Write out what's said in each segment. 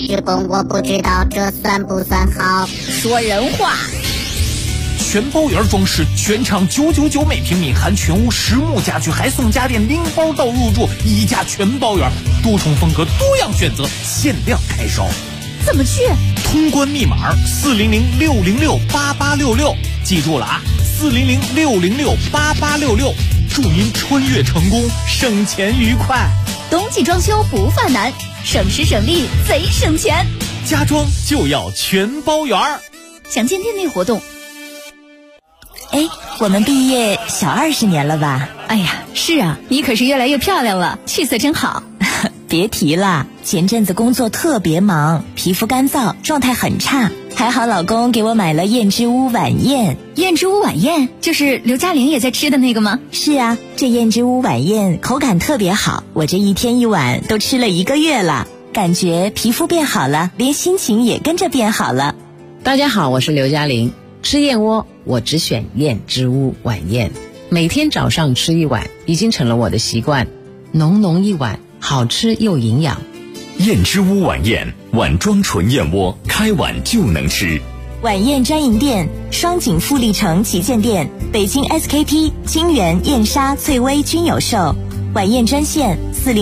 之功我不知道，这算不算好？ 说人话。 全包圆装饰，全场999每平米，含全屋实木家具，还送家电零包到入住，1价全包圆，多重风格，多样选择，限量开烧。 怎么去？ 通关密码400-606-8866，记住了啊，400-606-8866，祝您穿越成功，省钱愉快。 冬季装修不犯难，省时省力贼省钱， 家装就要全包圆。 详见店内活动。 哎，我们毕业小20年了吧？ 哎呀，是啊，你可是越来越漂亮了，气色真好。 别提了，前阵子工作特别忙，皮肤干燥，状态很差，还好老公给我买了燕之屋晚宴。 燕之屋晚宴就是刘嘉玲也在吃的那个吗？ 是啊，这燕之屋晚宴口感特别好，我这一天一碗都吃了1个月了，感觉皮肤变好了，连心情也跟着变好了。 大家好，我是刘嘉玲。吃燕窝我只选燕之屋晚宴，每天早上吃1碗已经成了我的习惯，浓浓一碗，好吃又营养。 燕之屋晚宴，碗装纯燕窝，开碗就能吃。 晚宴专营店：双井富力城旗舰店、北京 SKP、金源、燕莎、翠微均有售。晚宴专线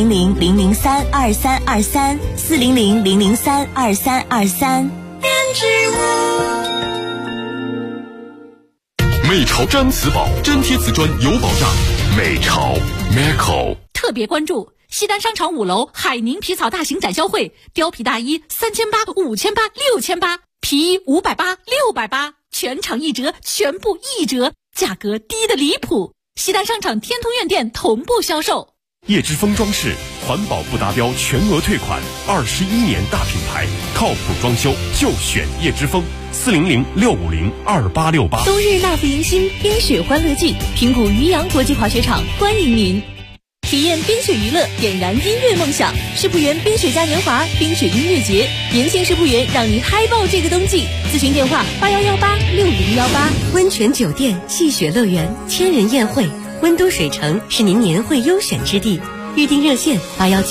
400-003-2323，400-003-2323。 燕之屋。 美潮毡瓷宝粘贴瓷砖有保障。美潮 Meco 特别关注西单商场5楼海宁皮草大型展销会，貂皮大衣3800、5800、6800，皮衣580、680，全场1折，全部1折，价格低得离谱。西单商场天通苑店同步销售。 叶之峰装饰，环保不达标全额退款，21年大品牌，靠谱装修就选叶之峰。400-650-2868。 冬日纳福迎新冰雪欢乐季，平谷渔阳国际滑雪场欢迎您，体验冰雪娱乐，点燃音乐梦想。世博园冰雪嘉年华冰雪音乐节，年轻世博园让您嗨爆这个冬季。咨询电话81186018。 温泉酒店、戏雪乐园、千人宴会，温都水城是您年会优选之地。预订热线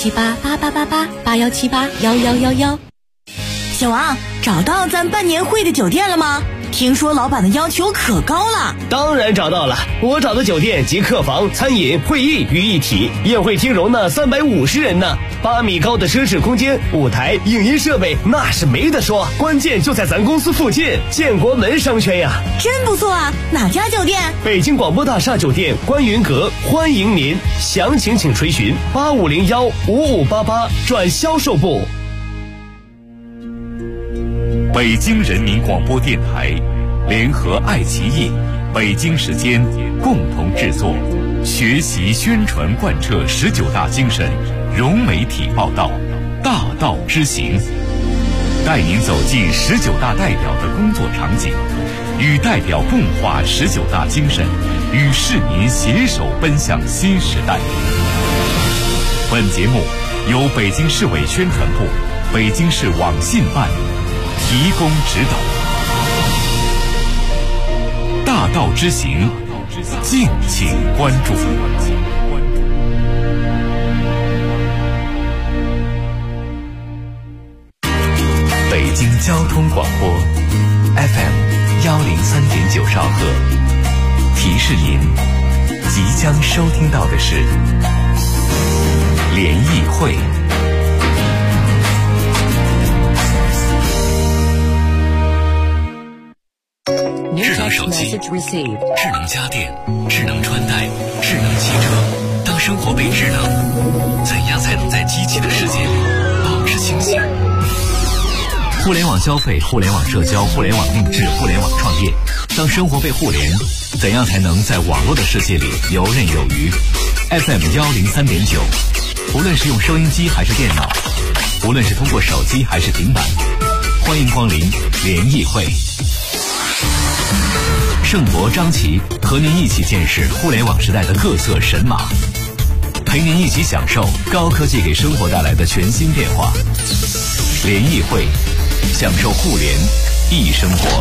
81788888，81781111。 小王，找到咱办年会的酒店了吗？听说老板的要求可高了。 当然找到了，我找的酒店集客房、餐饮、会议于一体，宴会厅容纳350人呢，8米高的奢侈空间，舞台、影音设备那是没得说，关键就在咱公司附近，建国门商圈呀。 真不错啊，哪家酒店？ 北京广播大厦酒店观云阁，欢迎您，详情请垂询8501-5588转销售部。 北京人民广播电台联合爱奇艺、北京时间共同制作，学习宣传贯彻19大精神，融媒体报道，大道之行，带您走进19大代表的工作场景，与代表共话19大精神，与市民携手奔向新时代。本节目由北京市委宣传部、北京市网信办提供指导。大道之行，敬请关注。北京交通广播 FM103.9兆赫，提示您即将收听到的是联谊会。智能手机、智能家电、智能穿戴、智能汽车，当生活被智能，怎样才能在机器的世界里保持清醒？互联网消费、互联网社交、互联网定制、互联网创业，当生活被互联，怎样才能在网络的世界里游刃有余？ FM103.9，无论是用收音机还是电脑，无论是通过手机还是平板，欢迎光临联谊会。盛博、张琪和您一起见识互联网时代的各色神马，陪您一起享受高科技给生活带来的全新变化。联谊会，享受互联易生活。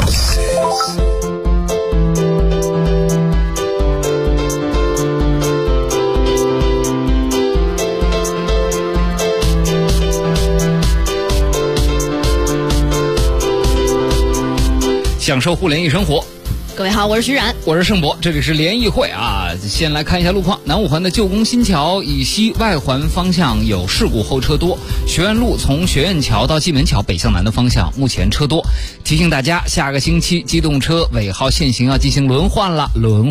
享受互联易生活。 各位好，我是徐冉， 我是盛博，这里是联谊会啊。先来看一下路况，南五环的旧宫新桥以西外环方向有事故，后车多。学院路从学院桥到蓟门桥北向南的方向目前车多。提醒大家，下个星期机动车尾号限行要进行轮换了。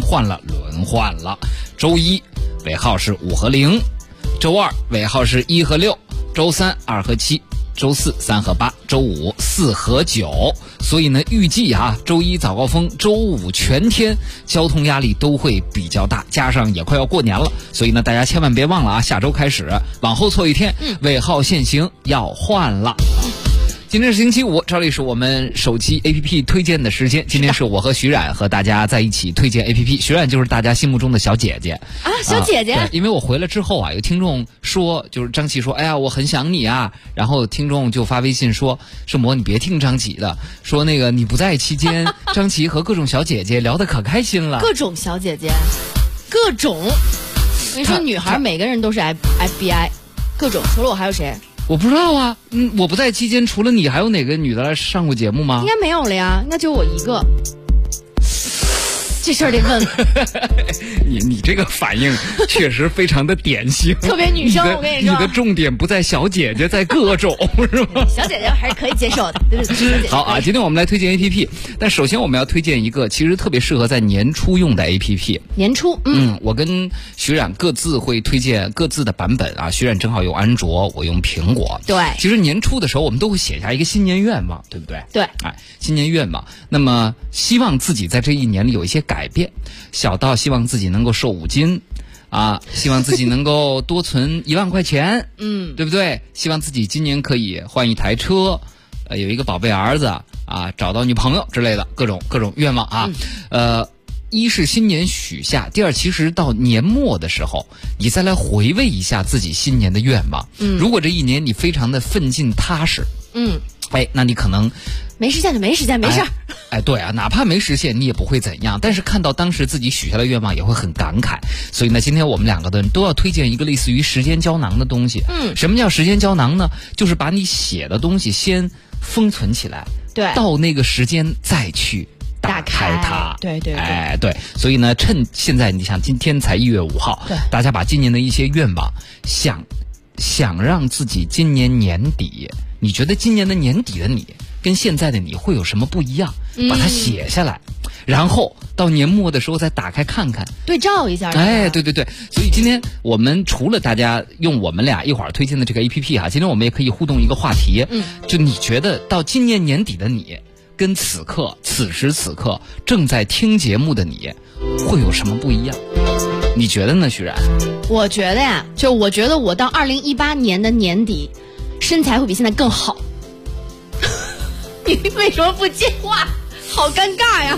周一尾号是5和0，周二尾号是1和6，周三2和7，周四3和8，周五4和9。所以呢，预计周一早高峰，周五全天交通压力都会比较大，加上也快要过年了，所以呢，大家千万别忘了下周开始往后错一天，尾号限行要换了。今天是星期五，这里是我们手机 APP 推荐的时间。今天是我和徐冉和大家在一起推荐 APP。徐冉就是大家心目中的小姐姐啊，小姐姐。 对，因为我回来之后有听众说，就是张琪说，哎呀，我很想你啊。然后听众就发微信说，盛博你别听张琪的，说那个你不在期间，张琪和各种小姐姐聊得可开心了。 各种小姐姐，各种。我跟你说，女孩每个人都是 FBI， 各种。除了我还有谁？ 我不知道啊，我不在期间，除了你，还有哪个女的来上过节目吗？ 应该没有了呀，那就我一个。这事儿得问。 你这个反应确实非常的典型， 特别女生。我跟你说， 你的重点不在小姐姐，在各种，是吧？ 小姐姐还是可以接受的，对。 好啊，今天我们来推荐 APP， 但首先我们要推荐一个其实特别适合在年初用的 APP。 年初， 我跟徐冉各自会推荐各自的版本啊。徐冉正好用安卓，我用苹果。 对， 其实年初的时候，我们都会写下一个新年愿望，对不对？ 对， 新年愿望。那么希望自己在这一年里有一些改变，小到希望自己能够瘦5斤，希望自己能够多存1万块钱，对不对？希望自己今年可以换一台车，有一个宝贝儿子找到女朋友之类的各种愿望啊。一是新年许下，第二其实到年末的时候，你再来回味一下自己新年的愿望。如果这一年你非常的奋进踏实，那你可能没实现就没实现，没事。 对啊，哪怕没实现，你也不会怎样。但是看到当时自己许下的愿望，也会很感慨。所以呢，今天我们两个的人都要推荐一个类似于时间胶囊的东西。什么叫时间胶囊呢？就是把你写的东西先封存起来， 对， 到那个时间再去打开它。 对。 对。所以呢，趁现在，你想今天才1月5号， 对， 大家把今年的一些愿望，想让自己今年年底，你觉得今年的年底的你跟现在的你会有什么不一样？把它写下来，然后到年末的时候再打开看看， 对照一下。 对。所以今天我们除了大家用我们俩一会儿推荐的这个 APP 今天我们也可以互动一个话题。就你觉得到今年年底的你，跟此时此刻正在听节目的你，会有什么不一样？你觉得呢，徐冉？ 我觉得呀，我觉得我到2018年的年底，身材会比现在更好。你为什么不接话？好尴尬呀！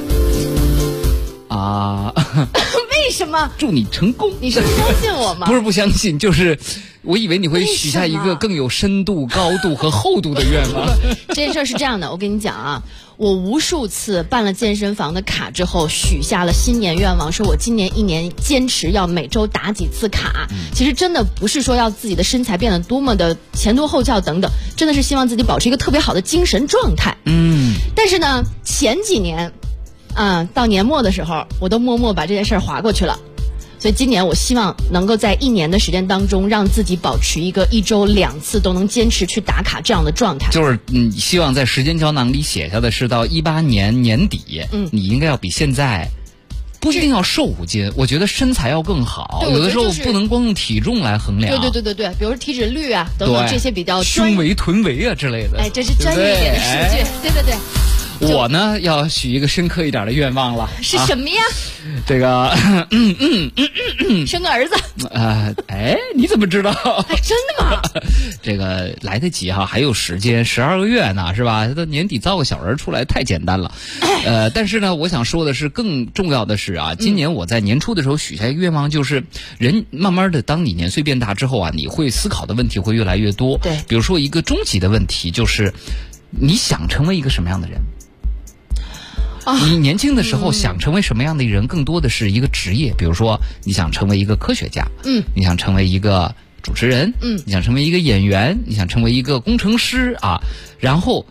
为什么？ 祝你成功！ 你是不相信我吗？ 不是不相信，就是我以为你会许下一个更有深度、高度和厚度的愿望。 这件事是这样的，我跟你讲我无数次办了健身房的卡之后，许下了新年愿望，说我今年1年坚持要每周打几次卡。其实真的不是说要自己的身材变得多么的前凸后翘等等，真的是希望自己保持一个特别好的精神状态。但是呢，前几年到年末的时候，我都默默把这件事划过去了。所以今年我希望能够在1年的时间当中，让自己保持一个1周2次都能坚持去打卡这样的状态。 就是希望在时间胶囊里写下的是到18年年底，你应该要比现在不一定要瘦5斤，我觉得身材要更好。有的时候不能光用体重来衡量。 对，比如说体脂率等等这些比较胸围、臀围之类的。 这是专业一点的数据。对。 我呢要许一个深刻一点的愿望了。 是什么呀？ 这个生个儿子。 你怎么知道？ 真的吗？ 这个来得及还有时间，12个月呢，是吧？到年底造个小人出来太简单了。但是呢，我想说的是，更重要的是今年我在年初的时候许下一个愿望，就是人慢慢的，当你年岁变大之后你会思考的问题会越来越多。 对， 比如说一个终极的问题就是你想成为一个什么样的人？你年轻的时候想成为什么样的人，更多的是一个职业，比如说你想成为一个科学家，你想成为一个主持人，你想成为一个演员，你想成为一个工程师然后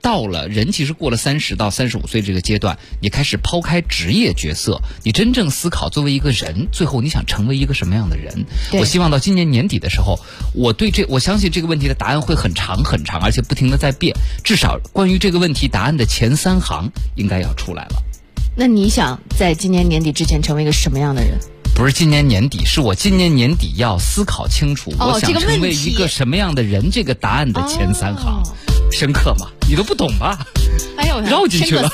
到了人其实过了30到35岁这个阶段，你开始抛开职业角色，你真正思考作为一个人，最后你想成为一个什么样的人。我希望到今年年底的时候，我相信这个问题的答案会很长很长，而且不停的在变，至少关于这个问题答案的前3行应该要出来了。 那你想在今年年底之前成为一个什么样的人？ 不是今年年底，是我今年年底要思考清楚，我想成为一个什么样的人，这个答案的前3行。深刻吗？你都不懂吧？ 哎呦， 绕进去了。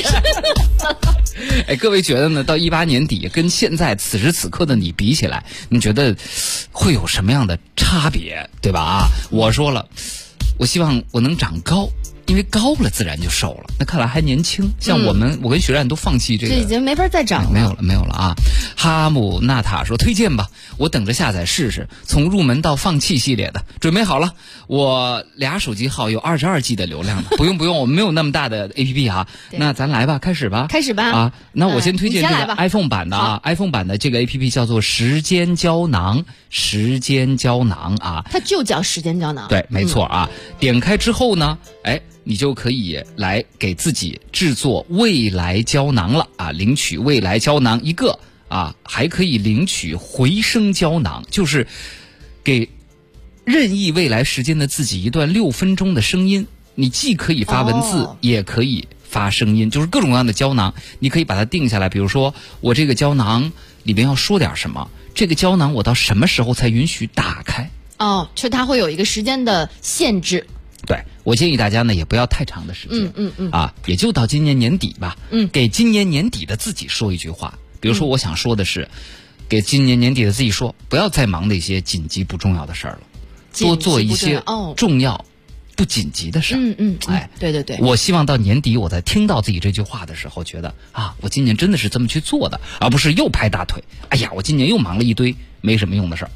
哎，各位觉得呢？到18年底跟现在此时此刻的你比起来，你觉得会有什么样的差别？对吧？啊，我说了，我希望我能长高。因为高了自然就瘦了，那看来还年轻。像我跟学冉都放弃这个， 这已经没法再长了。 没有了啊！哈姆纳塔说推荐吧，我等着下载试试。从入门到放弃系列的准备好了，我俩手机号有22G 的流量的，不用，我们没有那么大的 APP 啊。那咱来吧，开始吧啊！那我先推荐这个 iPhone 版的啊，iPhone 版的这个 APP 叫做时间胶囊啊， 它就叫时间胶囊。 对，没错啊。点开之后呢，哎。你就可以来给自己制作未来胶囊了啊！领取未来胶囊1个啊，还可以领取回声胶囊，就是给任意未来时间的自己一段6分钟的声音。你既可以发文字，也可以发声音，就是各种各样的胶囊，你可以把它定下来。比如说，我这个胶囊里边要说点什么，这个胶囊我到什么时候才允许打开？ 哦，就它会有一个时间的限制。 对，我建议大家呢也不要太长的时间，啊，也就到今年年底吧。给今年年底的自己说一句话，比如说我想说的是，给今年年底的自己说，不要再忙那些紧急不重要的事儿了，多做一些重要不紧急的事儿。哎， 对， 我希望到年底我在听到自己这句话的时候，觉得啊，我今年真的是这么去做的，而不是又拍大腿。哎呀，我今年又忙了一堆没什么用的事儿。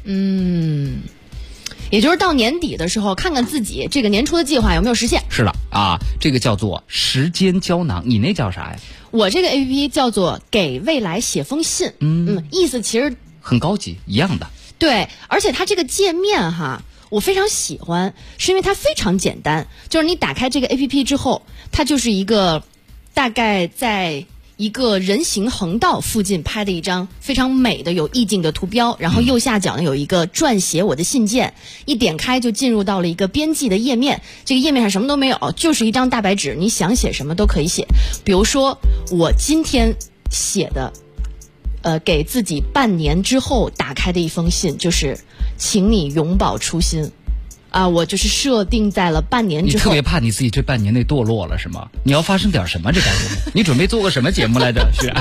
也就是到年底的时候，看看自己这个年初的计划有没有实现。 是的啊，这个叫做时间胶囊，你那叫啥呀？ 我这个 APP 叫做给未来写封信。意思其实很高级，一样的。 对，而且它这个界面哈，我非常喜欢，是因为它非常简单。就是你打开这个 APP 之后，它就是一个大概在一个人行横道附近拍的一张非常美的有意境的图标，然后右下角呢有一个撰写我的信件，一点开就进入到了一个编辑的页面。这个页面上什么都没有，就是一张大白纸，你想写什么都可以写。比如说我今天写的给自己半年之后打开的一封信，就是请你永葆初心。我就是设定在了半年之后。 你特别怕你自己这半年内堕落了是吗？你要发生点什么这半年？你准备做个什么节目来着？是。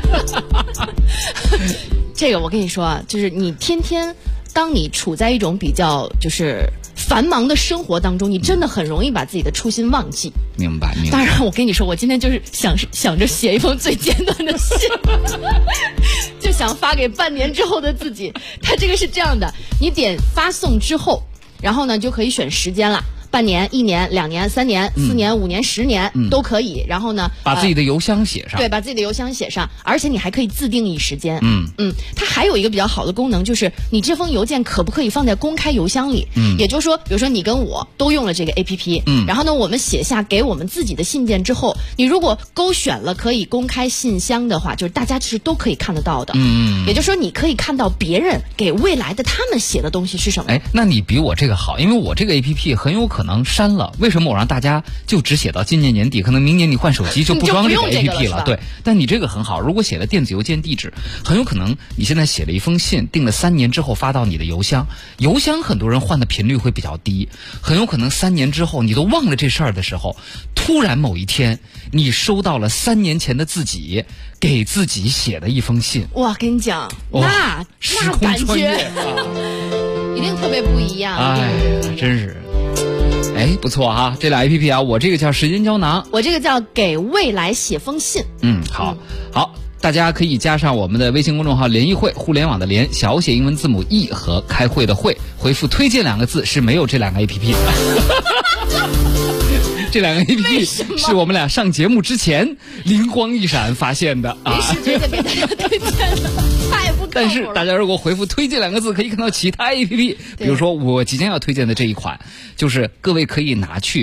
这个我跟你说啊，就是你天天，当你处在一种比较就是繁忙的生活当中，你真的很容易把自己的初心忘记。 明白。 当然，我跟你说，我今天就是想着写一封最简短的信，就想发给半年之后的自己。它这个是这样的，你点发送之后。然后呢，就可以选时间了，半年、1年、2年、3年、4年、5年、10年都可以。然后呢， 把自己的邮箱写上。 对，把自己的邮箱写上，而且你还可以自定义时间。它还有一个比较好的功能，就是你这封邮件可不可以放在公开邮箱里？也就是说，比如说你跟我都用了这个 APP，然后呢，我们写下给我们自己的信件之后，你如果勾选了可以公开信箱的话，就是大家其实都可以看得到的。也就是说，你可以看到别人给未来的他们写的东西是什么。 哎，那你比我这个好，因为我这个 APP 很有可能删了。为什么我让大家就只写到今年年底？可能明年你换手机就不装这个 APP 了。对，但你这个很好，如果写了电子邮件地址，很有可能你现在写了一封信，定了3年之后发到你的邮箱，邮箱很多人换的频率会比较低，很有可能3年之后你都忘了这事儿的时候，突然某一天你收到了3年前的自己给自己写的一封信。 哇，跟你讲，那感觉一定特别不一样。 哎，真是。哎，不错哈，这俩 APP 啊，我这个叫时间胶囊， 我这个叫给未来写封信。 好，大家可以加上我们的微信公众号联谊会，互联网的联，小写英文字母 E 和开会的会，回复推荐2个字，是没有这2个 APP 的。这2个 APP 是我们俩上节目之前灵光一闪发现的啊， 临时决定给大家推荐的，太不靠谱了。 但是大家如果回复推荐2个字，可以看到其他 APP， 比如说我即将要推荐的这一款，就是各位可以拿去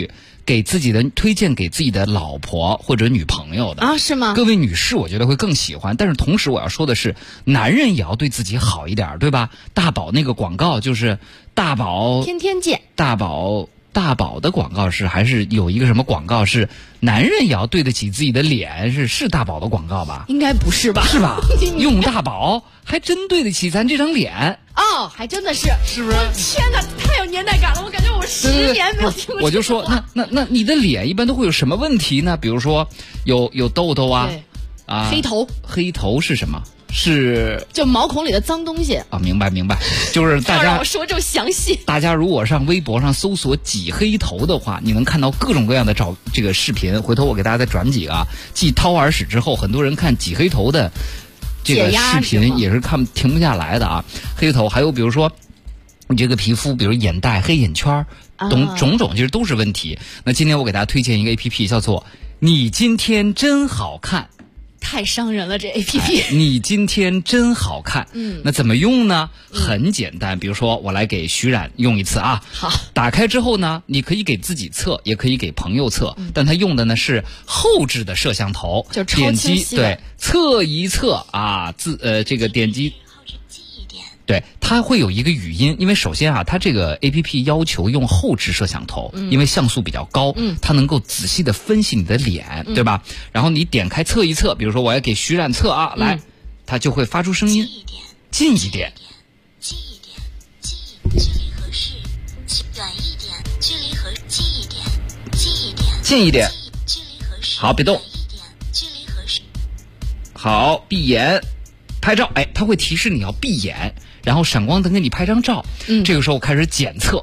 推荐给自己的老婆或者女朋友的啊？是吗？ 各位女士，我觉得会更喜欢。但是同时我要说的是，男人也要对自己好一点，对吧？大宝那个广告就是大宝天天见，大宝的广告还是有一个什么广告是男人也要对得起自己的脸，是大宝的广告吧？ 应该不是吧？ 是吧？用大宝还真对得起咱这张脸哦，还真的是不是？ 天哪，太有年代感了！我感觉我10年没有听过。 我就说，那你的脸一般都会有什么问题呢？比如说有痘痘啊，黑头是什么？是就毛孔里的脏东西啊，明白，就是大家让我说这么详细。 大家如果上微博上搜索挤黑头的话，你能看到各种各样的这个视频。回头我给大家再转几个啊。继掏耳屎之后，很多人看挤黑头的这个视频也是停不下来的啊。黑头还有比如说你这个皮肤，比如眼袋、黑眼圈种种其实都是问题。那今天我给大家推荐一个 APP， 叫做你今天真好看。 太伤人了，这 APP。 你今天真好看。那怎么用呢？很简单，比如说我来给徐冉用一次啊。 好， 打开之后呢，你可以给自己测，也可以给朋友测，但它用的呢是后置的摄像头， 就超清晰的。 对，测一测啊，这个点击。对，它会有一个语音，因为首先啊，它这个 APP 要求用后置摄像头，因为像素比较高，它能够仔细的分析你的脸，对吧？然后你点开测一测，比如说我要给徐冉测啊，来，它就会发出声音，近一点， 近一点，距离合适，远一点，距离合近一点， 近一点， 距离合适， 好，别动， 距离合适， 好，闭眼，拍照，哎，它会提示你要闭眼。然后闪光灯给你拍张照，这个时候开始检测，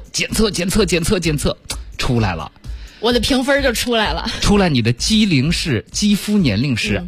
出来了， 我的评分就出来了， 你的肌肤年龄是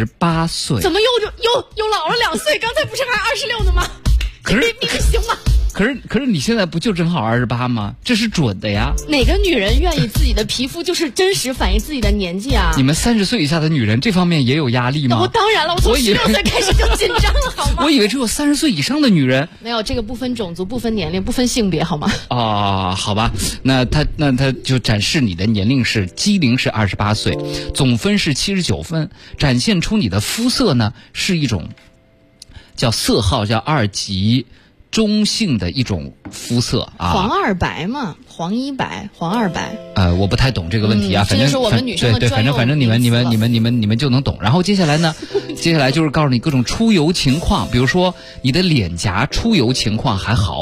28岁， 怎么又老了2岁？刚才不是还26呢吗？ 可是你行吗？ 可是你现在不就正好28吗？这是准的呀。 哪个女人愿意自己的皮肤就是真实反映自己的年纪啊？ 你们30岁以下的女人这方面也有压力吗？ 我当然了，我从16岁开始就紧张了，好吗？ 我以为只有30岁以上的女人。 没有，这个不分种族、不分年龄、不分性别，好吗？ 啊，好吧，那他就展示你的年龄是肌龄是28岁，总分是79分，展现出你的肤色呢是一种叫色号叫2级。中性的一种肤色啊， 黄2白嘛，黄1白，黄2白。 我不太懂这个问题啊，反正这就是我们女生的专用。 反正你们就能懂。然后接下来呢，就是告诉你各种出油情况，比如说你的脸颊出油情况还好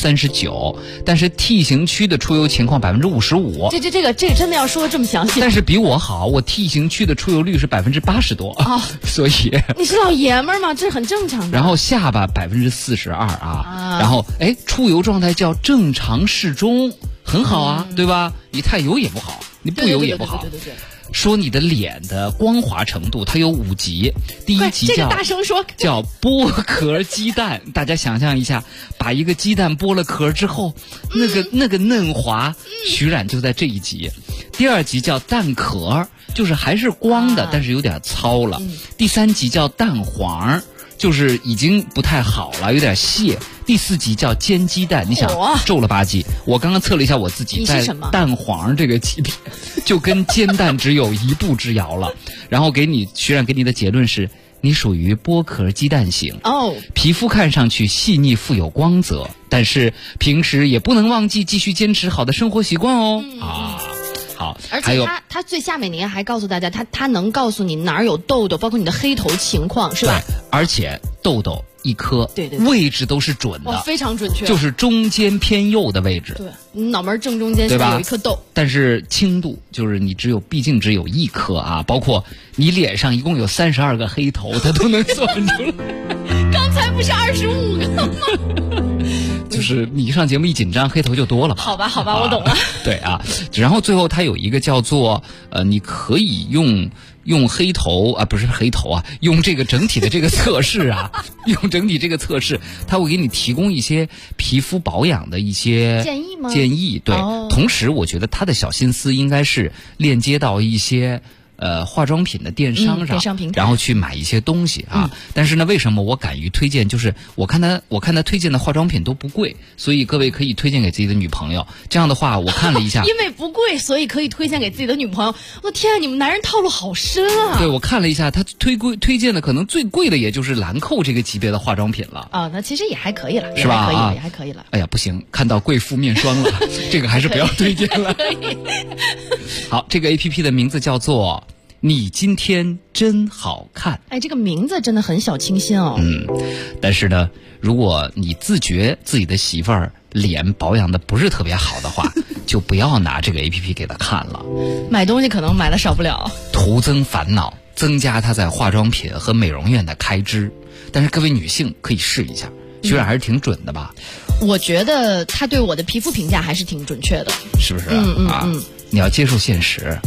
39%，但是 T 型区的出油情况55%。 这个真的要说这么详细？ 但是比我好，我 T 型区的出油率是80%多啊，所以你是老爷们儿吗？这很正常的。 然后下巴42%啊。然后出油状态叫正常适中，很好啊，对吧？你太油也不好，你不油也不好。 对。 说你的脸的光滑程度，它有5级，第1级这个大声说叫剥壳鸡蛋。大家想象一下，把一个鸡蛋剥了壳之后，那个嫩滑，徐冉就在这一级。第2级叫蛋壳，就是还是光的，但是有点糙了。第3级叫蛋黄，就是已经不太好了，有点屑。第4级叫煎鸡蛋，你想皱了吧唧。我刚刚测了一下我自己，在蛋黄这个级别，就跟煎蛋只有1步之遥了。然后徐冉给你的结论是，你属于剥壳鸡蛋型皮肤看上去细腻富有光泽，但是平时也不能忘记继续坚持好的生活习惯哦。好， 而且它最下面你还告诉大家，它能告诉你哪儿有痘痘，包括你的黑头情况，是吧？ 对，而且痘痘1颗， 对， 位置都是准的， 非常准确， 就是中间偏右的位置。 对，你脑门正中间现在有一颗痘， 但是轻度就是你毕竟只有1颗啊，包括你脸上一共有32个黑头，它都能算出来。 刚才不是25个吗？ 就是你一上节目一紧张，黑头就多了。 好吧，我懂了。 对啊，然后最后它有一个叫做你可以用黑头啊，不是黑头啊，用这个整体的这个测试啊，用整体这个测试，它会给你提供一些皮肤保养的一些建议吗？ 建议，对。同时，我觉得它的小心思应该是链接到一些化妆品的电商上， 电商平台， 然后去买一些东西啊。但是呢，为什么我敢于推荐？就是我看他推荐的化妆品都不贵，所以各位可以推荐给自己的女朋友。这样的话，我看了一下， 因为不贵，所以可以推荐给自己的女朋友。我天啊，你们男人套路好深啊！ 对，我看了一下，他推荐的可能最贵的也就是兰蔻这个级别的化妆品了。 那其实也还可以了， 是吧？ 也还可以了。 哎呀，不行，看到贵妇面霜了，这个还是不要推荐了。好，这个 APP 的名字叫做你今天真好看。 哎，这个名字真的很小清新哦。 但是呢，如果你自觉自己的媳妇儿脸保养的不是特别好的话，就不要拿这个 APP 给她看了。 买东西可能买的少不了， 徒增烦恼，增加她在化妆品和美容院的开支。但是各位女性可以试一下，学长还是挺准的吧？ 我觉得他对我的皮肤评价还是挺准确的， 是不是？你要接受现实。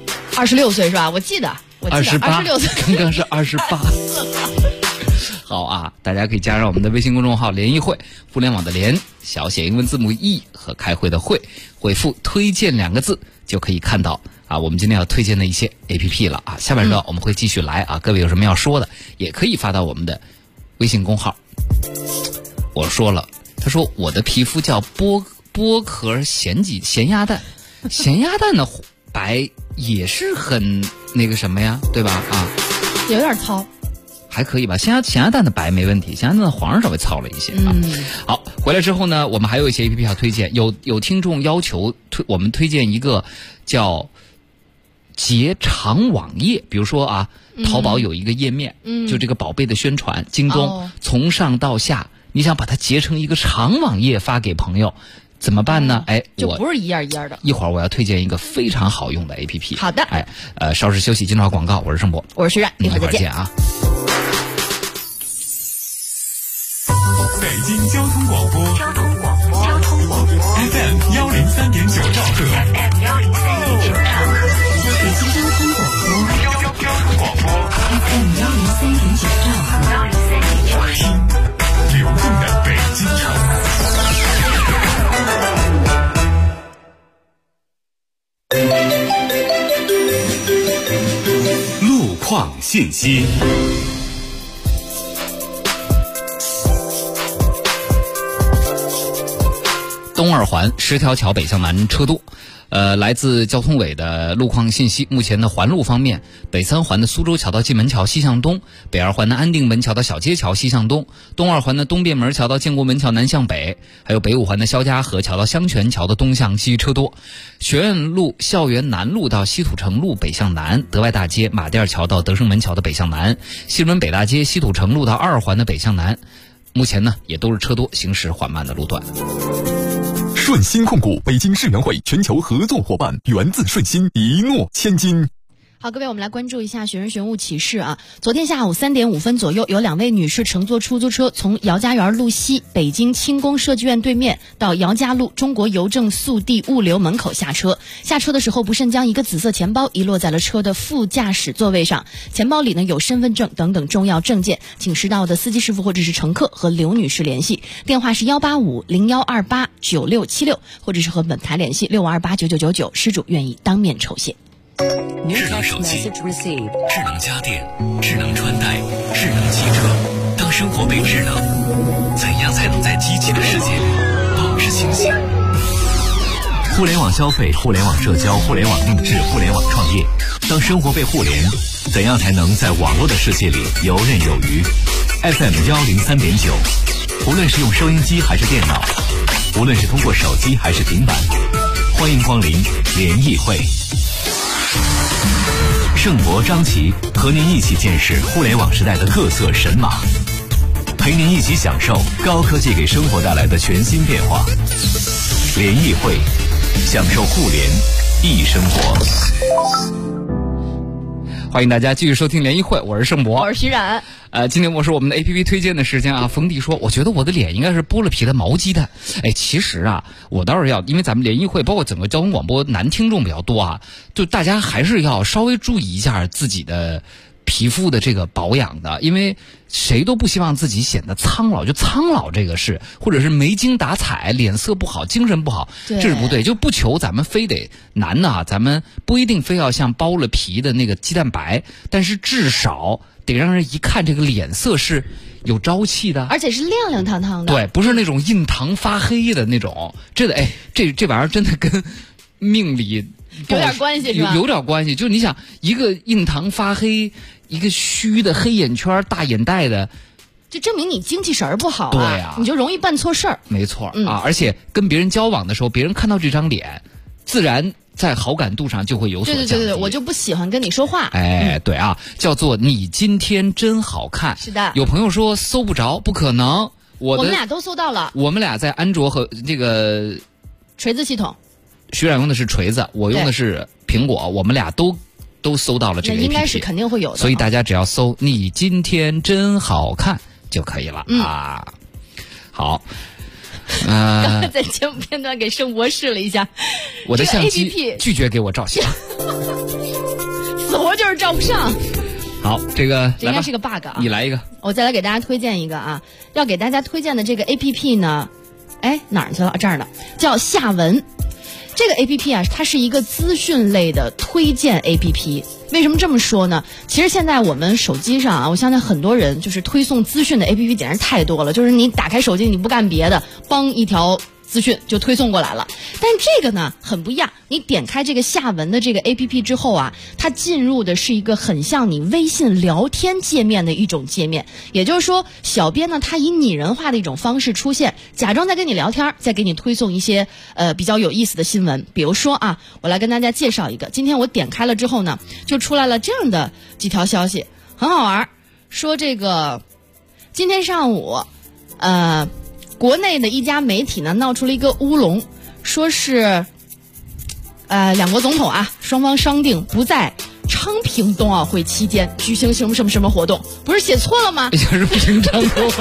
26岁是吧？我记得26岁， 刚刚是28。好啊，大家可以加上我们的微信公众号联谊会，互联网的联，小写英文字母 E 和开会的会，回复推荐2个字就可以看到我们今天要推荐的一些 APP 了啊。下半段我们会继续来各位有什么要说的也可以发到我们的微信公号。我说了，他说我的皮肤叫剥壳咸鸭蛋，咸鸭蛋的白也是很那个什么呀，对吧？ 有点糙， 还可以吧。咸鸭蛋的白没问题，咸鸭蛋的黄稍微糙了一些啊。好，回来之后呢，我们还有一些 APP 要推荐。有听众要求我们推荐一个叫结长网页，比如说淘宝有一个页面，就这个宝贝的宣传，京东从上到下，你想把它结成一个长网页发给朋友。怎么办呢？ 就不是一页一页的。 一会儿我要推荐一个非常好用的 APP。 好的。 稍事休息，进入广告。我是盛博， 我是徐冉，一会儿再见啊。 北京交通广播FM 103.9兆赫。FM 103.9兆赫。 北京交通广播 FM 103.9兆赫。 听流动的北京城。路况信息。 东二环10条桥北向南车多。来自交通委的路况信息，目前的环路方面，北3环的苏州桥到蓟门桥西向东，北2环的安定门桥到小街桥西向东，东2环的东便门桥到建国门桥南向北，还有北5环的肖家河桥到香泉桥的东向西车多。学院路校园南路到西土城路北向南，德外大街马甸桥到德胜门桥的北向南，西门北大街西土城路到2环的北向南，目前呢也都是车多，行驶缓慢的路段。 顺鑫控股，北京世园会全球合作伙伴，源自顺鑫，一诺千金。 好，各位，我们来关注一下学人玄物启事昨天下午3点5分左右，有2位女士乘坐出租车从姚家园路西北京轻工设计院对面到姚家路中国邮政速递物流门口下车。下车的时候不慎将一个紫色钱包遗落在了车的副驾驶座位上，钱包里呢有身份证等等重要证件，请识到的司机师傅或者是乘客和刘女士联系，电话是18501289676，或者是和本台联系65289999，失主愿意当面酬谢。 智能手机、智能家电、智能穿戴、智能汽车，当生活被智能，怎样才能在机器的世界里保持清醒？互联网消费、互联网社交、互联网定制、互联网创业，当生活被互联，怎样才能在网络的世界里游刃有余？ FM 103.9，无论是用收音机还是电脑，无论是通过手机还是平板，欢迎光临联谊会。盛博、张琪和您一起见识互联网时代的各色神马，陪您一起享受高科技给生活带来的全新变化。联谊会，享受互联易生活。 欢迎大家继续收听联谊会，我是盛博， 我是徐冉。 今天我是我们的 APP 推荐的时间冯迪说，我觉得我的脸应该是剥了皮的毛鸡蛋。其实我倒是要，因为咱们联谊会包括整个交通广播男听众比较多就大家还是要稍微注意一下自己的皮肤的这个保养的，因为谁都不希望自己显得苍老，就苍老这个事，或者是没精打采、脸色不好、精神不好，这是不对。就不求咱们非得男的咱们不一定非要像剥了皮的那个鸡蛋白，但是至少得让人一看这个脸色是有朝气的， 而且是亮亮堂堂的。 对，不是那种印堂发黑的那种。这玩意儿真的跟命理有点关系是吧？ 有点关系。就是你想，一个印堂发黑，一个虚的黑眼圈、大眼袋的， 就证明你精气神儿不好啊。 对啊， 你就容易办错事儿。 没错啊，而且跟别人交往的时候，别人看到这张脸，自然在好感度上就会有所降低。 对，我就不喜欢跟你说话。 对啊，叫做你今天真好看。 是的。 有朋友说搜不着，不可能。我们俩都搜到了。 我们俩在安卓和这个锤子系统。 徐冉用的是锤子，我用的是苹果，我们俩都搜到了这个 APP， 应该是肯定会有的。 所以大家只要搜“你今天真好看”就可以了啊。好， 刚才在节目片段给生活试了一下， 我的相机拒绝给我照相， 死活就是照不上。 好，这应该是个 bug 啊！ 你来一个， 我再来给大家推荐一个啊。要给大家推荐的这个 APP 呢，哪儿去了？这儿呢，叫夏文。这个 APP 啊，它是一个资讯类的推荐 APP。为什么这么说呢？其实现在我们手机上啊，我相信很多人就是推送资讯的 APP 简直太多了，就是你打开手机，你不干别的，帮一条资讯就推送过来了。但这个呢很不一样，你点开这个夏文的这个 APP 之后啊，它进入的是一个很像你微信聊天界面的一种界面。也就是说，小编呢他以拟人化的一种方式出现，假装在跟你聊天，再给你推送一些比较有意思的新闻。比如说啊，我来跟大家介绍一个，今天我点开了之后呢，就出来了这样的几条消息，很好玩。说这个今天上午国内的一家媒体呢闹出了一个乌龙，说是两国总统啊双方商定不在昌平冬奥会期间举行什么活动，不是写错了吗？ 是不行昌平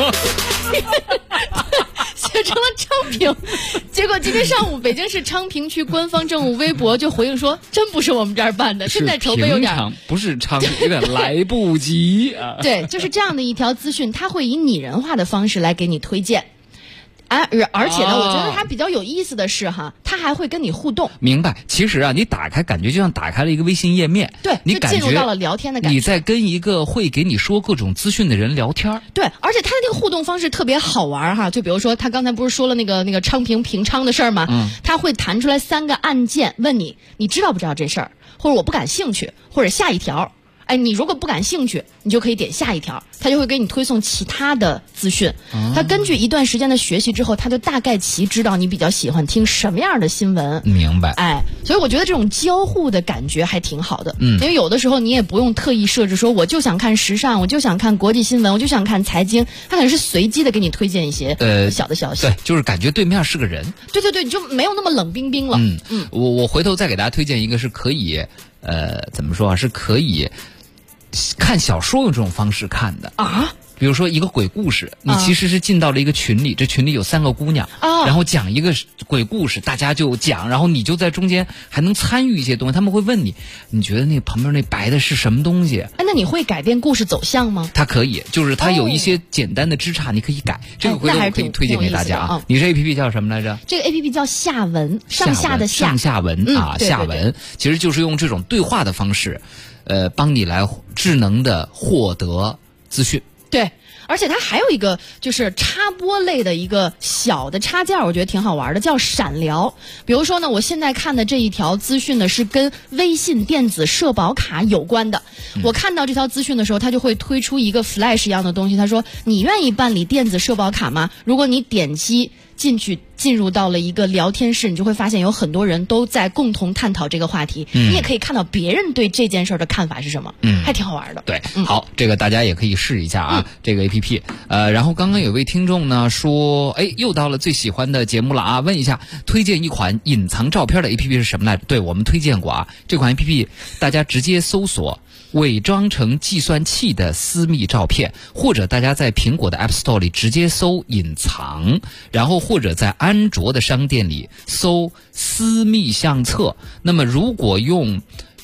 写成了昌平。结果今天上午北京市昌平区官方政务微博就回应说，真不是我们这儿办的，现在筹备有点不是昌，有点来不及啊。 对，就是这样的一条资讯，它会以拟人化的方式来给你推荐。而且呢，我觉得它比较有意思的是哈，它还会跟你互动。 明白。其实啊，你打开感觉就像打开了一个微信页面， 对， 你感觉就进入到了聊天的感觉。 你在跟一个会给你说各种资讯的人聊天。 对，而且它的这个互动方式特别好玩哈。就比如说，他刚才不是说了那个昌平平昌的事儿吗？他会弹出来3个按键，问你知道不知道这事儿，或者我不感兴趣，或者下一条。你如果不感兴趣，你就可以点下一条，他就会给你推送其他的资讯。他根据一段时间的学习之后，他就大概其知道你比较喜欢听什么样的新闻。 明白。 所以我觉得这种交互的感觉还挺好的。因为有的时候你也不用特意设置说我就想看时尚，我就想看国际新闻，我就想看财经，他可能是随机的给你推荐一些小的消息。 对，就是感觉对面是个人。 对，你就没有那么冷冰冰了。 我回头再给大家推荐一个是可以怎么说啊？是可以看小说用这种方式看的啊。比如说一个鬼故事，你其实是进到了一个群里，这群里有3个姑娘，然后讲一个鬼故事，大家就讲，然后你就在中间还能参与一些东西。他们会问你觉得那旁边那白的是什么东西？ 那你会改变故事走向吗？ 它可以，就是它有一些简单的枝杈，你可以改。这个回头我可以推荐给大家啊。你这 APP 叫什么来着？ 这个 APP 叫夏文，上下的下， 上下文啊，夏文其实就是用这种对话的方式，帮你来智能的获得资讯。 对，而且它还有一个就是插播类的一个小的插件，我觉得挺好玩的，叫闪聊。比如说呢，我现在看的这一条资讯呢是跟微信电子社保卡有关的。我看到这条资讯的时候，它就会推出一个 flash 一样的东西，他说你愿意办理电子社保卡吗？如果你点击进入到了一个聊天室，你就会发现有很多人都在共同探讨这个话题。你也可以看到别人对这件事的看法是什么，还挺好玩的。 对，好，这个大家也可以试一下啊，这个 APP。然后刚刚有位听众呢说，又到了最喜欢的节目了啊，问一下，推荐一款隐藏照片的 APP 是什么来着？对，我们推荐过啊，这款 APP 大家直接搜索伪装成计算器的私密照片，或者大家在苹果的 App Store 里直接搜隐藏，然后或者在安卓的商店里搜私密相册。那么如果用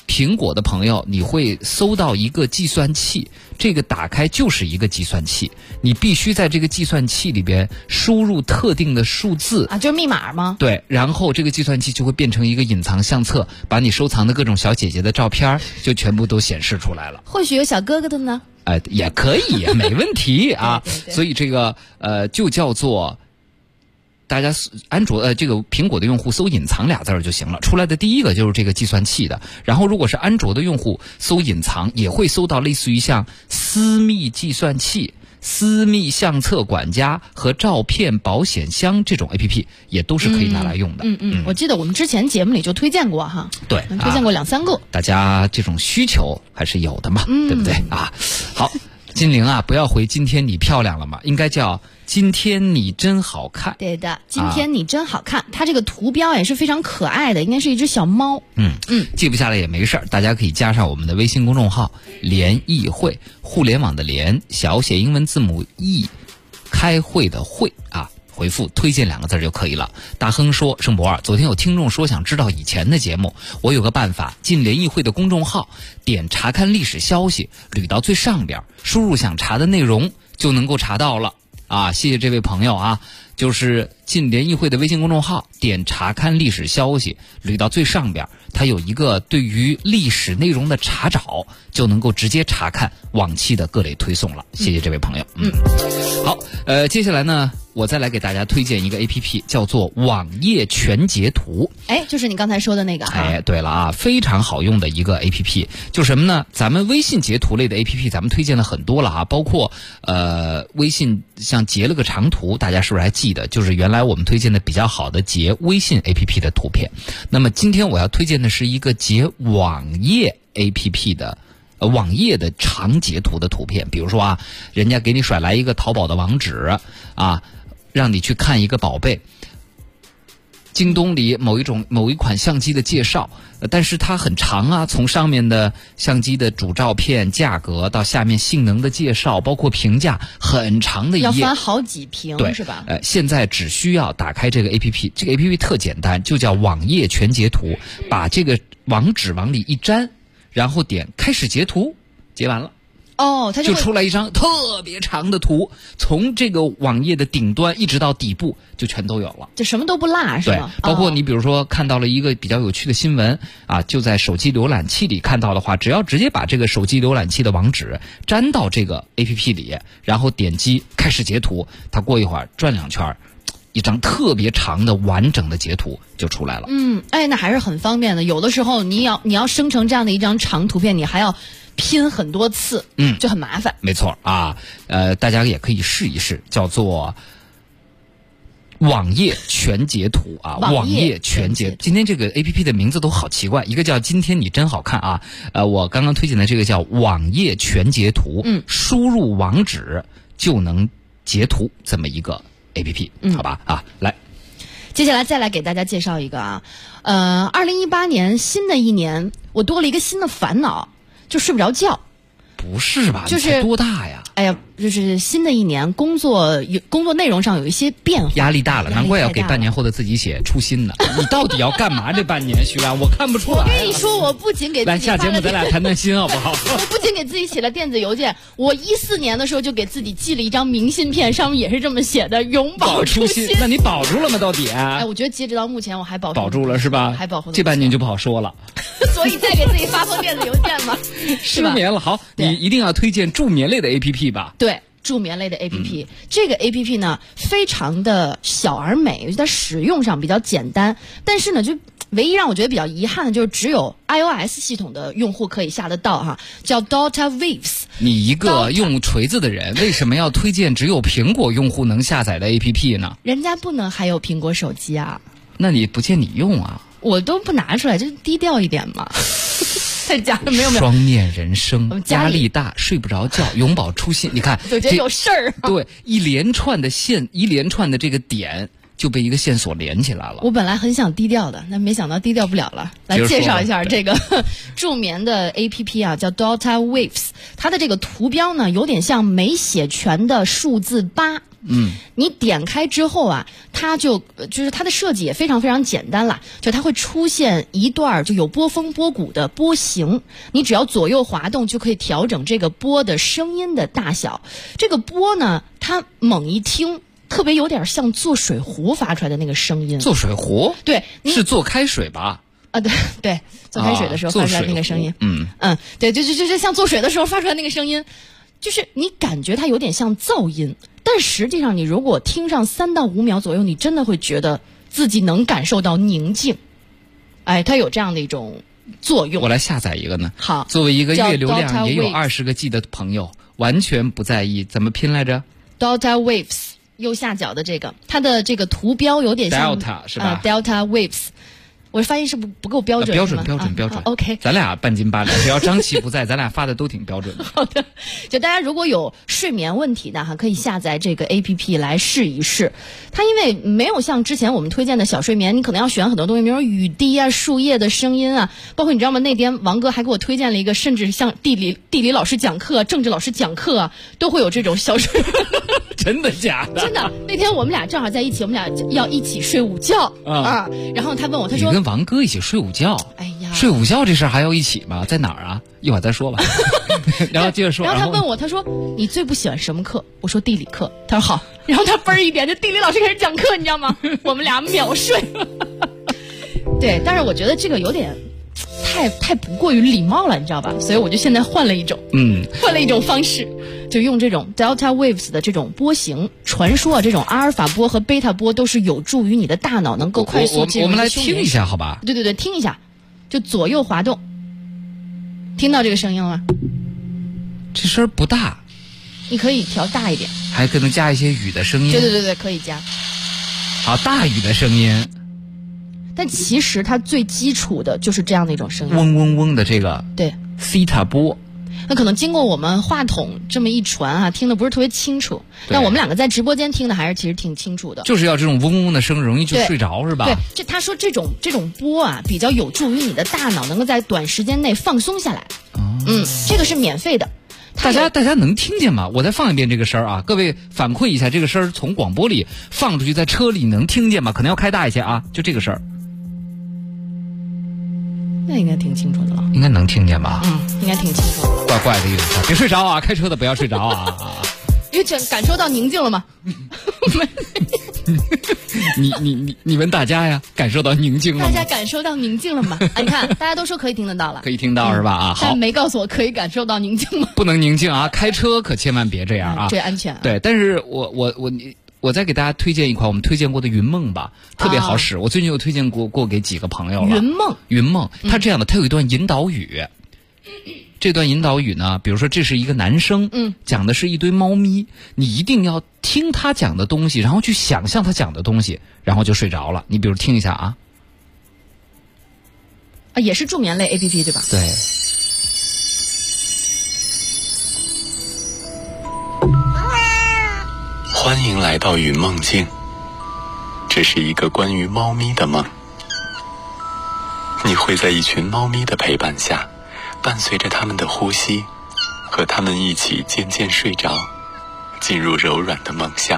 苹果的朋友，你会搜到一个计算器，这个打开就是一个计算器，你必须在这个计算器里边输入特定的数字啊，就是密码吗？ 对，然后这个计算器就会变成一个隐藏相册，把你收藏的各种小姐姐的照片就全部都显示出来了。 或许有小哥哥的呢？ 也可以，没问题啊。对，所以这个就叫做。大家安卓这个苹果的用户搜隐藏俩字就行了，出来的第一个就是这个计算器的。然后如果是安卓的用户搜隐藏，也会搜到类似于像私密计算器、私密相册管家和照片保险箱这种 APP， 也都是可以拿来用的。 我记得我们之前节目里就推荐过哈， 对， 推荐过2-3个。 大家这种需求还是有的嘛，对不对啊？好，金玲啊，不要回今天你漂亮了嘛，应该叫今天你真好看。 对的，今天你真好看。它这个图标也是非常可爱的，应该是一只小猫。 记不下来也没事儿，大家可以加上我们的微信公众号联谊会，互联网的联，小写英文字母 E， 开会的会啊，回复推荐2个字就可以了。大亨说，盛博儿，昨天有听众说想知道以前的节目，我有个办法，进联谊会的公众号，点查看历史消息，捋到最上边，输入想查的内容就能够查到了。啊，谢谢这位朋友啊，就是进联谊会的微信公众号，点查看历史消息，捋到最上边，它有一个对于历史内容的查找，就能够直接查看往期的各类推送了。谢谢这位朋友。好，接下来呢，我再来给大家推荐一个 APP， 叫做网页全截图。 就是你刚才说的那个。 对了啊，非常好用的一个 APP， 就什么呢？咱们微信截图类的 APP， 咱们推荐了很多了啊，包括微信像截了个长图，大家是不是还记得？就是原来我们推荐的比较好的截微信 APP 的图片。那么今天我要推荐的是一个截网页 APP 的。网页的长截图的图片，比如说啊，人家给你甩来一个淘宝的网址啊，让你去看一个宝贝，京东里某一款相机的介绍，但是它很长啊，从上面的相机的主照片、价格到下面性能的介绍，包括评价，很长的一页， 要翻好几屏， 对， 是吧？ 现在只需要打开这个 APP， 这个 APP 特简单，就叫网页全截图，把这个网址往里一粘。然后点开始截图，截完了，它就出来一张特别长的图，从这个网页的顶端一直到底部就全都有了， 就什么都不落，是吗？ 对，包括你比如说看到了一个比较有趣的新闻啊，就在手机浏览器里看到的话，只要直接把这个手机浏览器的网址粘到这个 APP 里，然后点击开始截图，它过一会儿转2圈。一张特别长的完整的截图就出来了。 那还是很方便的。有的时候你要生成这样的一张长图片，你还要拼很多次，就很麻烦。 没错啊，大家也可以试一试，叫做网页全截图啊，网页全截。今天这个 APP 的名字都好奇怪，一个叫今天你真好看啊，我刚刚推荐的这个叫网页全截图，输入网址就能截图这么一个APP， 好吧啊，来， 接下来再来给大家介绍一个啊，2018年新的一年，我多了一个新的烦恼，就睡不着觉。 不是吧？ 就是你才多大呀？ 哎呀，就是新的一年工作内容上有一些变化， 压力大了，难怪要给半年后的自己写初心呢。你到底要干嘛这半年，徐安？我看不出来。 我跟你说，我不仅给自己来下节目咱俩谈谈心好不好？ 我不仅给自己写了电子邮件，我14年的时候就给自己寄了一张明信片，上面也是这么写的：永葆初心。 那你保住了吗？到底？ 我觉得截止到目前我还保住了是吧？ 还保护这半年就不好说了。 所以再给自己发封电子邮件嘛。 失眠了，好，你一定要推荐助眠类的 APP 吧？ 对。助眠类的 APP，这个 APP 呢非常的小而美，在使用上比较简单，但是呢，就唯一让我觉得比较遗憾的就是只有 iOS 系统的用户可以下得到哈，叫 Delta Waves。 你一个用锤子的人，为什么要推荐只有苹果用户能下载的 APP 呢？ 人家不能还有苹果手机啊。 那你不见你用啊？ 我都不拿出来，就低调一点嘛。太假了，没有。 双面人生，压力大，睡不着觉，永葆初心。你看， 我觉得有事儿。 对，一连串的这个点就被一个线索连起来了。 我本来很想低调的，但没想到低调不了了。来介绍一下这个助眠的 APP 啊，叫 Delta Waves。它的这个图标呢，有点像没写全的数字8。 你点开之后啊，它就是它的设计也非常非常简单啦，就它会出现一段就有波峰波谷的波形，你只要左右滑动就可以调整这个波的声音的大小。这个波呢，它猛一听特别有点像做水壶发出来的那个声音。 做水壶？ 对，是做开水吧？ 对，做开水的时候发出来那个声音。对，就像做水的时候发出来那个声音，就是你感觉它有点像噪音，但实际上你如果听上3到5秒左右，你真的会觉得自己能感受到宁静。它有这样的一种作用。 我来下载一个呢。 好， 作为一个月流量也有20个 G 的朋友，完全不在意，怎么拼来着 ？Delta Waves 右下角的这个，它的这个图标有点像 Delta 是吧 ？Delta Waves。我发音是不够标准， 标准。 OK， 咱俩半斤八两，只要张琪不在，咱俩发的都挺标准的。 好的，就大家如果有睡眠问题的可以下载这个 APP 来试一试。它因为没有像之前我们推荐的小睡眠，你可能要选很多东西，比如说雨滴啊、树叶的声音啊，包括你知道吗？那天王哥还给我推荐了一个，甚至像地理老师讲课、政治老师讲课啊，都会有这种小睡。 真的假的？ 真的。那天我们俩正好在一起，我们俩要一起睡午觉啊。然后他问我，他说：“ 你跟王哥一起睡午觉？ 哎呀， 睡午觉这事儿还要一起吗？在哪儿啊？一会儿再说吧。”然后接着说。 然后他问我，他说：“你最不喜欢什么课？”我说：“地理课。”他说：“好。”然后他嘣一点，就地理老师开始讲课，你知道吗？我们俩秒睡。对，但是我觉得这个有点太不过于礼貌了，你知道吧？所以我就现在换了一种方式。就用这种 Delta Waves 的这种波形，传说这种阿尔法波和贝塔波都是有助于你的大脑能够快速进入。 我们来听一下，好吧？ 对，听一下，就左右滑动，听到这个声音了吗？ 这声不大， 你可以调大一点， 还可能加一些雨的声音。 对，可以加。 好，大雨的声音。 但其实它最基础的就是这样的一种声音， 嗡嗡嗡的这个。 对， 西塔波。 那可能经过我们话筒这么一传听的不是特别清楚，但我们两个在直播间听的还是其实挺清楚的。 就是要这种嗡嗡嗡的声，容易就睡着是吧？ 对，他说这种波比较有助于你的大脑能够在短时间内放松下来。这个是免费的。 大家能听见吗？我再放一遍这个声啊，各位反馈一下，这个声从广播里放出去，在车里能听见吗？可能要开大一些啊，就这个声。 那应该挺清楚的了， 应该能听见吧？ 应该挺清楚的。 怪怪的一种声，别睡着啊！开车的不要睡着啊！ 因为感受到宁静了吗？ 你问大家呀，感受到宁静了吗？ 大家感受到宁静了吗？你看，大家都说可以听得到了， 可以听到是吧？好， 但没告诉我可以感受到宁静吗？ 不能宁静啊！开车可千万别这样啊！ 这安全。 对，但是我再给大家推荐一款我们推荐过的云梦吧，特别好使。我最近又推荐过给几个朋友了。云梦，它这样的，它有一段引导语。这段引导语呢，比如说这是一个男生，讲的是一堆猫咪，你一定要听他讲的东西，然后去想象他讲的东西，然后就睡着了。你比如听一下啊， 也是助眠类 APP 对吧？ 对。 欢迎来到云梦境，这是一个关于猫咪的梦。你会在一群猫咪的陪伴下，伴随着它们的呼吸，和它们一起渐渐睡着，进入柔软的梦乡。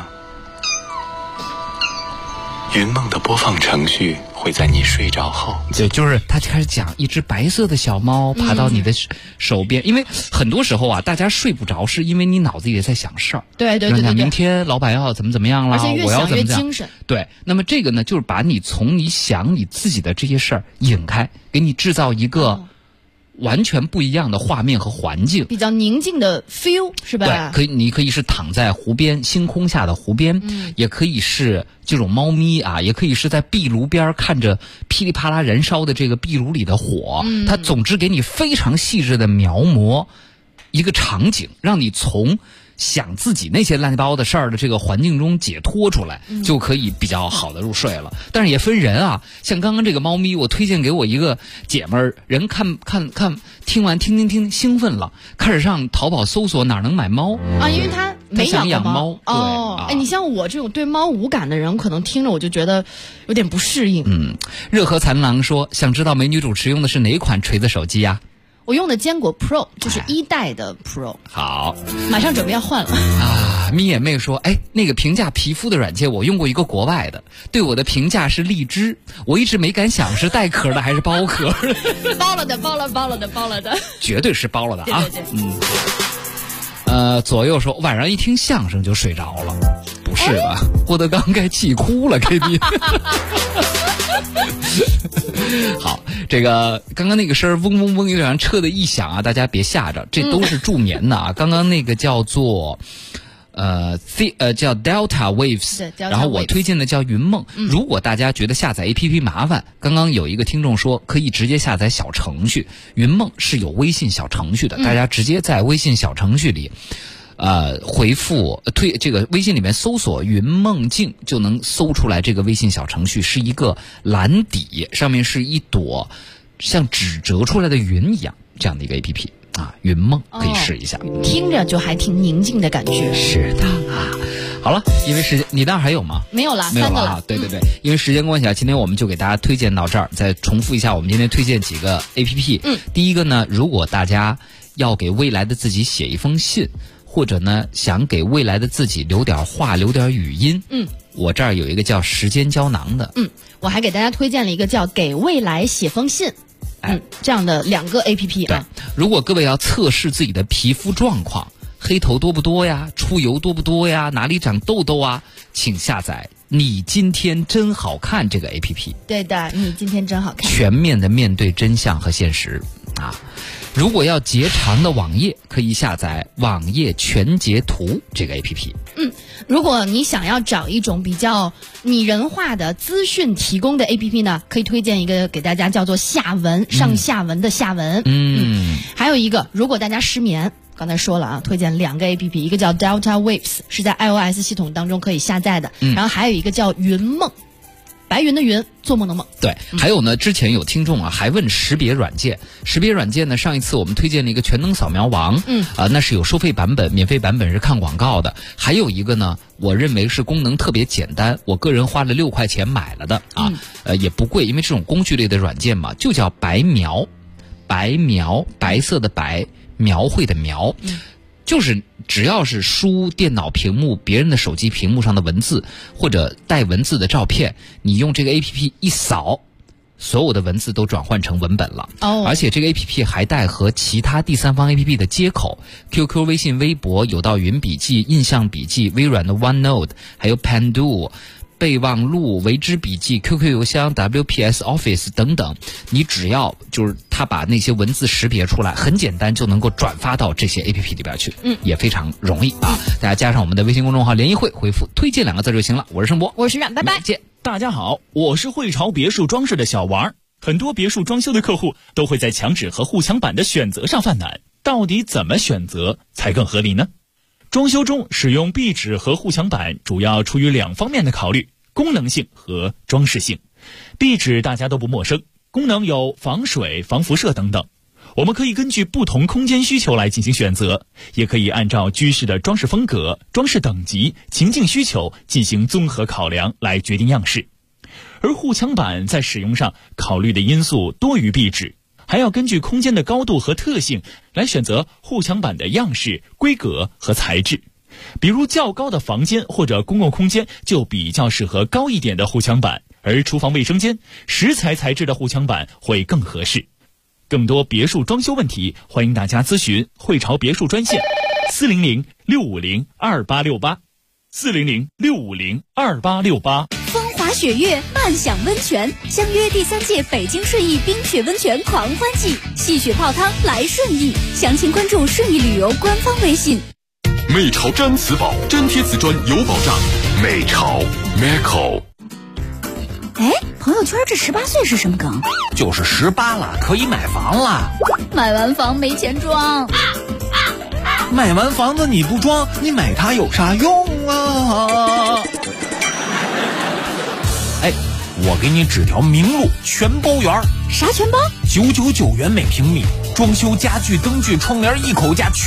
云梦的播放程序会在你睡着后， 对，就是他开始讲一只白色的小猫爬到你的手边，因为很多时候啊，大家睡不着是因为你脑子里在想事儿。 对， 明天老板要怎么样了， 而且越想越精神。 对，那么这个呢，就是把你从你想你自己的这些事儿引开，给你制造一个完全不一样的画面和环境， 比较宁静的 feel 是吧？ 对，你可以是躺在湖边，星空下的湖边，也可以是这种猫咪啊，也可以是在壁炉边看着噼里啪啦燃烧的这个壁炉里的火，它总之给你非常细致的描摹一个场景，让你从想自己那些乱七八糟的事儿的这个环境中解脱出来，就可以比较好的入睡了。但是也分人啊，像刚刚这个猫咪，我推荐给我一个姐们儿，人看听完听兴奋了，开始上淘宝搜索哪能买猫啊，因为他没养猫哦。 你像我这种对猫无感的人，可能听着我就觉得有点不适应。 热河残狼说，想知道美女主持用的是哪款锤子手机呀？ 我用的坚果 Pro 就是1代的 Pro。 好， 马上准备要换了啊！咪眼妹说，那个评价皮肤的软件我用过一个国外的，对我的评价是荔枝，我一直没敢想是带壳的还是包壳。 包了的， 绝对是包了的啊！ 对。 左右说晚上一听相声就睡着了，不是吧？郭德纲该气哭了 ，KB。好，这个刚刚那个声儿嗡嗡嗡，有点像车的异响啊，大家别吓着，这都是助眠的啊。刚刚那个叫做叫 Delta Waves， 然后我推荐的叫云梦。如果大家觉得下载 APP 麻烦，刚刚有一个听众说可以直接下载小程序，云梦是有微信小程序的，大家直接在微信小程序里。回复这个微信里面搜索云梦境就能搜出来，这个微信小程序是一个蓝底，上面是一朵像纸折出来的云一样这样的一个 APP 啊，云梦可以试一下， 听着就还挺宁静的感觉。 是的啊，好了，因为时间，你那儿还有吗？ 没有了 ，3 个了。 对，因为时间关系啊，今天我们就给大家推荐到这儿。再重复一下，我们今天推荐几个 APP。第一个呢，如果大家要给未来的自己写一封信，或者呢想给未来的自己留点话、留点语音，我这儿有一个叫时间胶囊的， 我还给大家推荐了一个叫给未来写封信。这样的2个 APP 啊。 如果各位要测试自己的皮肤状况，黑头多不多呀，出油多不多呀，哪里长痘痘啊，请下载你今天真好看这个 APP。 对的，你今天真好看， 全面的面对真相和现实啊。如果要截长的网页，可以下载网页全截图这个 APP。 如果你想要找一种比较拟人化的资讯提供的 APP 呢，可以推荐一个给大家，叫做下文，上下文的下文。还有一个，如果大家失眠，刚才说了啊，推荐2个 APP， 一个叫 Delta Waves， 是在 iOS 系统当中可以下载的，然后还有一个叫云梦。白云的云，做梦的梦。 对，还有呢，之前有听众啊还问识别软件，识别软件呢，上一次我们推荐了一个全能扫描王，那是有收费版本，免费版本是看广告的。还有一个呢，我认为是功能特别简单，我个人花了6块钱买了的啊，也不贵，因为这种工具类的软件嘛，就叫白描，白色的白，描绘的描。就是只要是输电脑屏幕、别人的手机屏幕上的文字，或者带文字的照片，你用这个 APP 一扫，所有的文字都转换成文本了。而且这个 APP 还带和其他第三方 APP 的接口 ，QQ、微信、微博、有道云笔记、印象笔记、微软的 OneNote， 还有 Pandu。备忘录、为之笔记、QQ 邮箱、WPS Office 等等，你只要就是它把那些文字识别出来，很简单就能够转发到这些 APP 里边去，也非常容易啊！大家加上我们的微信公众号联谊会，回复推荐2个字就行了。我是盛博， 我是冉，拜拜， 见。 大家好，我是汇潮别墅装饰的小王。很多别墅装修的客户都会在墙纸和护墙板的选择上犯难，到底怎么选择才更合理呢？装修中使用壁纸和护墙板主要出于2方面的考虑，功能性和装饰性。壁纸大家都不陌生，功能有防水、防辐射等等。我们可以根据不同空间需求来进行选择，也可以按照居室的装饰风格、装饰等级、情境需求进行综合考量来决定样式。而护墙板在使用上考虑的因素多于壁纸，还要根据空间的高度和特性来选择护墙板的样式、规格和材质。比如较高的房间或者公共空间就比较适合高一点的护墙板，而厨房卫生间石材材质的护墙板会更合适。更多别墅装修问题，欢迎大家咨询汇潮别墅专线400-650-2868，400-650-2868。 风华雪月，漫享温泉，相约第3届北京顺义冰雪温泉狂欢季，戏雪泡汤来顺义，详情关注顺义旅游官方微信。 美潮毡瓷宝，粘贴瓷砖有保障。美潮 Meco。 哎，朋友圈这18岁是什么梗？ 就是18了，可以买房了。 买完房没钱装。 买完房子你不装，你买它有啥用啊？哎，我给你指条明路，全包圆。 啥全包？ 999元每平米，装修家具、灯具、窗帘一口价。